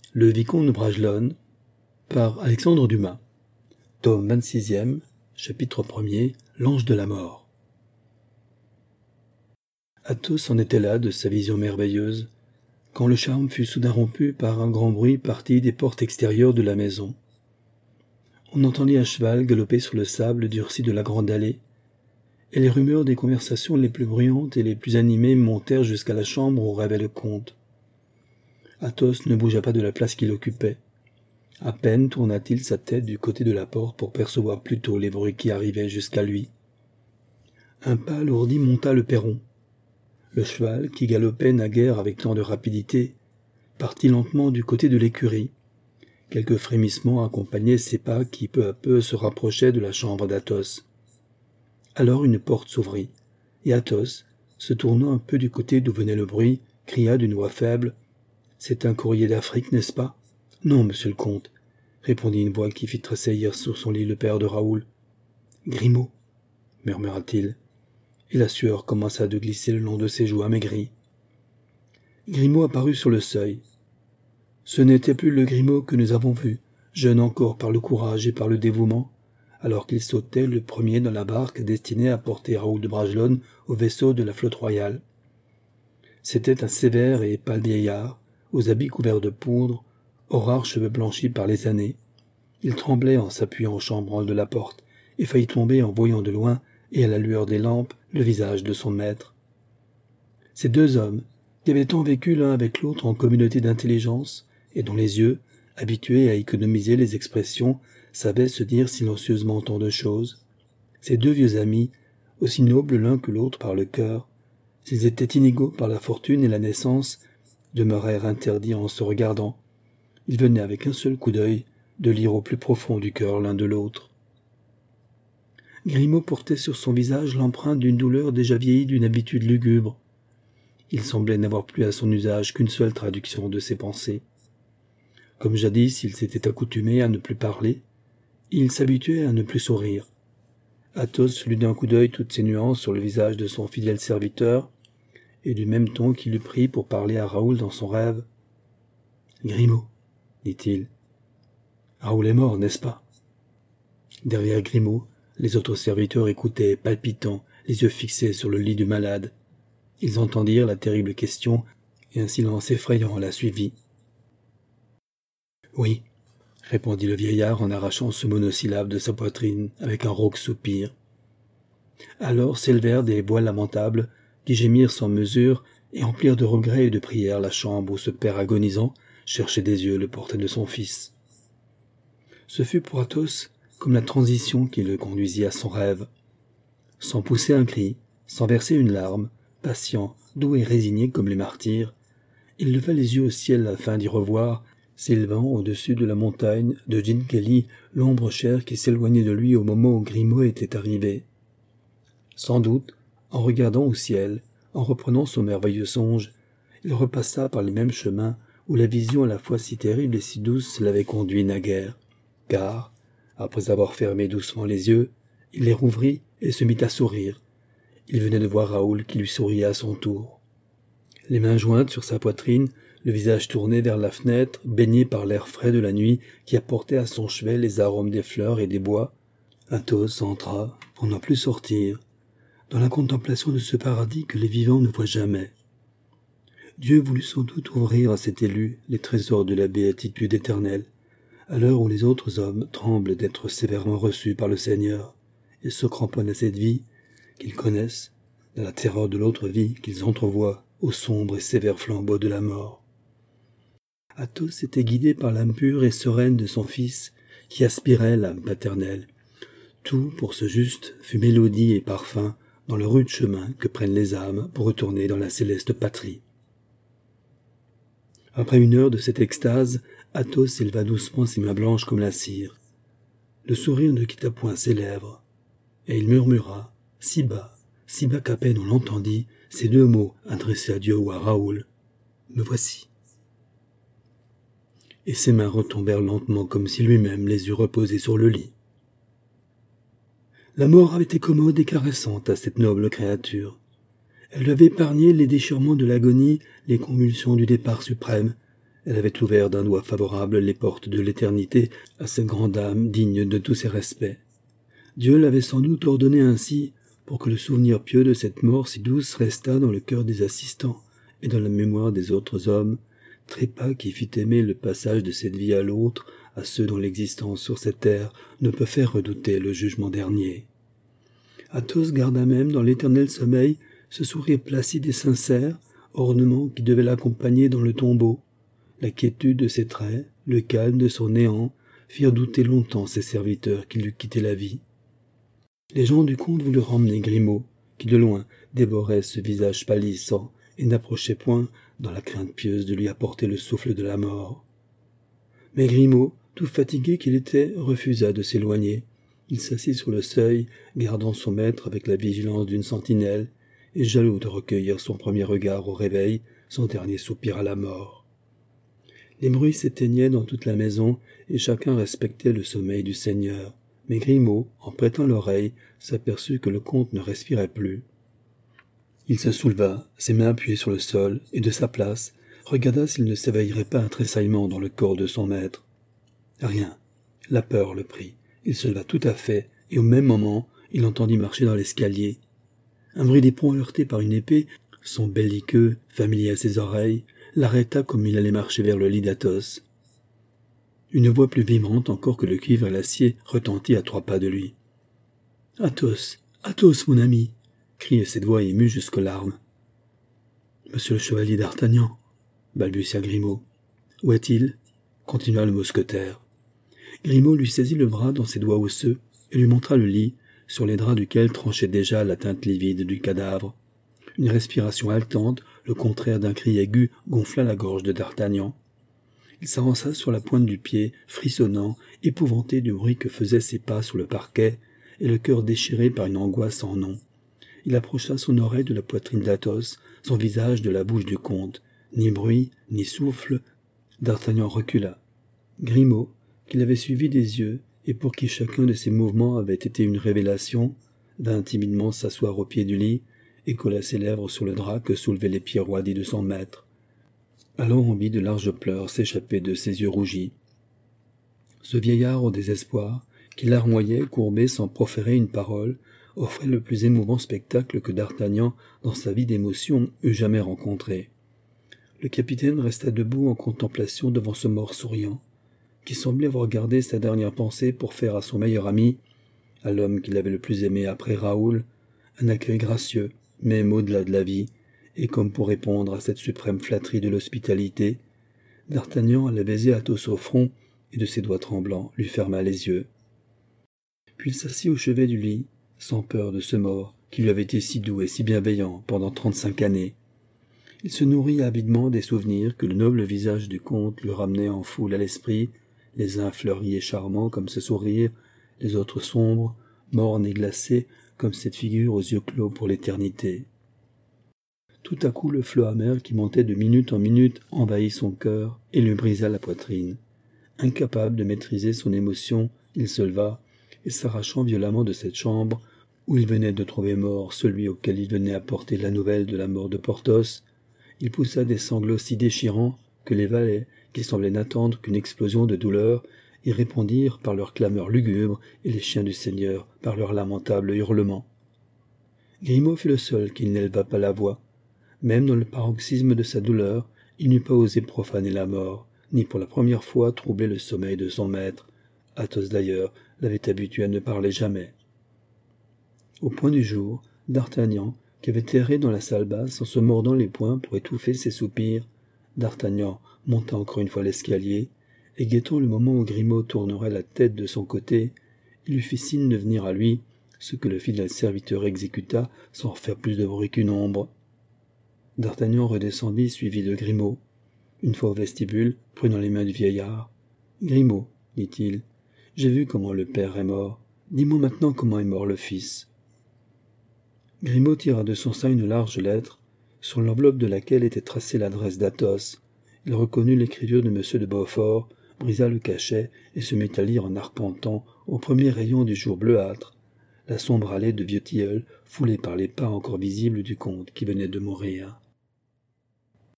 Le Vicomte de Bragelonne, par Alexandre Dumas. Tome 26e, chapitre 1er, L'Ange de la Mort. Athos en était là de sa vision merveilleuse, quand le charme fut soudain rompu par un grand bruit parti des portes extérieures de la maison. On entendit un cheval galoper sur le sable durci de la grande allée, et les rumeurs des conversations les plus bruyantes et les plus animées montèrent jusqu'à la chambre où rêvait le comte. Athos ne bougea pas de la place qu'il occupait. À peine tourna-t-il sa tête du côté de la porte pour percevoir plus tôt les bruits qui arrivaient jusqu'à lui. Un pas alourdi monta le perron. Le cheval, qui galopait naguère avec tant de rapidité, partit lentement du côté de l'écurie. Quelques frémissements accompagnaient ces pas qui peu à peu se rapprochaient de la chambre d'Athos. Alors une porte s'ouvrit, et Athos, se tournant un peu du côté d'où venait le bruit, cria d'une voix faible : « C'est un courrier d'Afrique, n'est-ce pas ? » ?»« Non, monsieur le comte, » répondit une voix qui fit tressaillir sur son lit le père de Raoul. « Grimaud, » murmura-t-il, et la sueur commença de glisser le long de ses joues amaigries. Grimaud apparut sur le seuil. Ce n'était plus le Grimaud que nous avons vu, jeune encore par le courage et par le dévouement, alors qu'il sautait le premier dans la barque destinée à porter Raoul de Bragelonne au vaisseau de la flotte royale. C'était un sévère et pâle vieillard, aux habits couverts de poudre, aux rares cheveux blanchis par les années. Il tremblait en s'appuyant au chambranle de la porte, et faillit tomber en voyant de loin, et à la lueur des lampes, le visage de son maître. Ces deux hommes, qui avaient tant vécu l'un avec l'autre en communauté d'intelligence, et dont les yeux, habitués à économiser les expressions, savaient se dire silencieusement tant de choses, ces deux vieux amis, aussi nobles l'un que l'autre par le cœur, s'ils étaient inégaux par la fortune et la naissance, demeurèrent interdits en se regardant. Ils venaient avec un seul coup d'œil de lire au plus profond du cœur l'un de l'autre. Grimaud portait sur son visage l'empreinte d'une douleur déjà vieillie d'une habitude lugubre. Il semblait n'avoir plus à son usage qu'une seule traduction de ses pensées. Comme jadis il s'était accoutumé à ne plus parler, il s'habituait à ne plus sourire. Athos lut d'un coup d'œil toutes ces nuances sur le visage de son fidèle serviteur, et du même ton qu'il eût pris pour parler à Raoul dans son rêve. « Grimaud, dit-il, Raoul est mort, n'est-ce pas ?» Derrière Grimaud, les autres serviteurs écoutaient, palpitants, les yeux fixés sur le lit du malade. Ils entendirent la terrible question, et un silence effrayant la suivit. « Oui, » répondit le vieillard en arrachant ce monosyllabe de sa poitrine avec un rauque soupir. Alors s'élevèrent des voix lamentables qui gémirent sans mesure et emplirent de regrets et de prières la chambre où ce père agonisant cherchait des yeux le portrait de son fils. Ce fut pour Athos comme la transition qui le conduisit à son rêve. Sans pousser un cri, sans verser une larme, patient, doux et résigné comme les martyrs, il leva les yeux au ciel afin d'y revoir, s'élevant au-dessus de la montagne de Ginkeli, l'ombre chère qui s'éloignait de lui au moment où Grimaud était arrivé. Sans doute, en regardant au ciel, en reprenant son merveilleux songe, il repassa par les mêmes chemins où la vision à la fois si terrible et si douce l'avait conduit naguère, car, après avoir fermé doucement les yeux, il les rouvrit et se mit à sourire. Il venait de voir Raoul qui lui souriait à son tour. Les mains jointes sur sa poitrine, le visage tourné vers la fenêtre, baigné par l'air frais de la nuit qui apportait à son chevet les arômes des fleurs et des bois, Athos entra, pour n'en plus sortir, dans la contemplation de ce paradis que les vivants ne voient jamais. Dieu voulut sans doute ouvrir à cet élu les trésors de la béatitude éternelle, à l'heure où les autres hommes tremblent d'être sévèrement reçus par le Seigneur et se cramponnent à cette vie qu'ils connaissent, dans la terreur de l'autre vie qu'ils entrevoient au sombre et sévère flambeau de la mort. Athos était guidé par l'âme pure et sereine de son fils qui aspirait l'âme paternelle. Tout, pour ce juste, fut mélodie et parfum dans le rude chemin que prennent les âmes pour retourner dans la céleste patrie. Après une heure de cette extase, Athos éleva doucement ses mains blanches comme la cire. Le sourire ne quitta point ses lèvres, et il murmura, si bas qu'à peine on l'entendit, ces deux mots adressés à Dieu ou à Raoul. « Me voici. » Et ses mains retombèrent lentement comme si lui-même les eût reposées sur le lit. La mort avait été commode et caressante à cette noble créature. Elle lui avait épargné les déchirements de l'agonie, les convulsions du départ suprême. Elle avait ouvert d'un doigt favorable les portes de l'éternité à cette grande âme digne de tous ses respects. Dieu l'avait sans doute ordonné ainsi pour que le souvenir pieux de cette mort si douce restât dans le cœur des assistants et dans la mémoire des autres hommes, trépas qui fit aimer le passage de cette vie à l'autre à ceux dont l'existence sur cette terre ne peut faire redouter le jugement dernier. Athos garda même dans l'éternel sommeil ce sourire placide et sincère, ornement qui devait l'accompagner dans le tombeau. La quiétude de ses traits, le calme de son néant, firent douter longtemps ses serviteurs qu'il eût quitté la vie. Les gens du comte voulurent emmener Grimaud, qui de loin dévorait ce visage pâlissant et n'approchait point, dans la crainte pieuse de lui apporter le souffle de la mort. Mais Grimaud, tout fatigué qu'il était, refusa de s'éloigner. Il s'assit sur le seuil, gardant son maître avec la vigilance d'une sentinelle, et jaloux de recueillir son premier regard au réveil, son dernier soupir à la mort. Les bruits s'éteignaient dans toute la maison, et chacun respectait le sommeil du seigneur. Mais Grimaud, en prêtant l'oreille, s'aperçut que le comte ne respirait plus. Il se souleva, ses mains appuyées sur le sol, et de sa place, regarda s'il ne s'éveillerait pas un tressaillement dans le corps de son maître. Rien. La peur le prit. Il se leva tout à fait, et au même moment, il entendit marcher dans l'escalier. Un bruit d'éperon heurté par une épée, son belliqueux, familier à ses oreilles, l'arrêta comme il allait marcher vers le lit d'Athos. Une voix plus vibrante encore que le cuivre et l'acier retentit à 3 pas de lui. « Athos, Athos, mon ami !» criait cette voix émue jusqu'aux larmes. « Monsieur le chevalier d'Artagnan !» balbutia Grimaud. « Où est-il » continua le mousquetaire. Grimaud lui saisit le bras dans ses doigts osseux et lui montra le lit, sur les draps duquel tranchait déjà la teinte livide du cadavre. Une respiration haletante, le contraire d'un cri aigu, gonfla la gorge de d'Artagnan. Il s'avança sur la pointe du pied, frissonnant, épouvanté du bruit que faisaient ses pas sur le parquet, et le cœur déchiré par une angoisse sans nom. Il approcha son oreille de la poitrine d'Athos, son visage de la bouche du comte. Ni bruit, ni souffle. D'Artagnan recula. Grimaud, qui l'avait suivi des yeux, et pour qui chacun de ses mouvements avait été une révélation, vint timidement s'asseoir au pied du lit, et colla ses lèvres sur le drap que soulevaient les pieds roidis de son maître. Alors on vit de larges pleurs s'échapper de ses yeux rougis. Ce vieillard au désespoir, qui larmoyait, courbé sans proférer une parole, offrait le plus émouvant spectacle que d'Artagnan, dans sa vie d'émotion, eût jamais rencontré. Le capitaine resta debout en contemplation devant ce mort souriant, qui semblait avoir gardé sa dernière pensée pour faire à son meilleur ami, à l'homme qu'il avait le plus aimé après Raoul, un accueil gracieux, même au-delà de la vie, et comme pour répondre à cette suprême flatterie de l'hospitalité, d'Artagnan alla baiser Athos au front et de ses doigts tremblants lui ferma les yeux. Puis il s'assit au chevet du lit, sans peur de ce mort qui lui avait été si doux et si bienveillant pendant 35 années. Il se nourrit avidement des souvenirs que le noble visage du comte lui ramenait en foule à l'esprit, les uns fleuris et charmants comme ce sourire, les autres sombres, mornes et glacés comme cette figure aux yeux clos pour l'éternité. Tout à coup le flot amer qui montait de minute en minute envahit son cœur et lui brisa la poitrine. Incapable de maîtriser son émotion, il se leva, et s'arrachant violemment de cette chambre, où il venait de trouver mort celui auquel il venait apporter la nouvelle de la mort de Porthos, il poussa des sanglots si déchirants que les valets, qui semblaient n'attendre qu'une explosion de douleur, y répondirent par leurs clameurs lugubres et les chiens du Seigneur par leurs lamentables hurlements. Grimaud fut le seul qui n'éleva pas la voix. Même dans le paroxysme de sa douleur, il n'eût pas osé profaner la mort, ni pour la première fois troubler le sommeil de son maître. Athos d'ailleurs l'avait habitué à ne parler jamais. Au point du jour, d'Artagnan, qui avait erré dans la salle basse en se mordant les poings pour étouffer ses soupirs, d'Artagnan monta encore une fois l'escalier, et guettant le moment où Grimaud tournerait la tête de son côté, il lui fit signe de venir à lui, ce que le fidèle serviteur exécuta sans faire plus de bruit qu'une ombre. D'Artagnan redescendit suivi de Grimaud. Une fois au vestibule, prenant les mains du vieillard. « Grimaud, dit-il, j'ai vu comment le père est mort. Dis-moi maintenant comment est mort le fils. » Grimaud tira de son sein une large lettre, sur l'enveloppe de laquelle était tracée l'adresse d'Athos. Il reconnut l'écriture de M. de Beaufort, brisa le cachet et se mit à lire en arpentant, au premier rayon du jour bleuâtre, la sombre allée de vieux tilleuls foulée par les pas encore visibles du comte qui venait de mourir.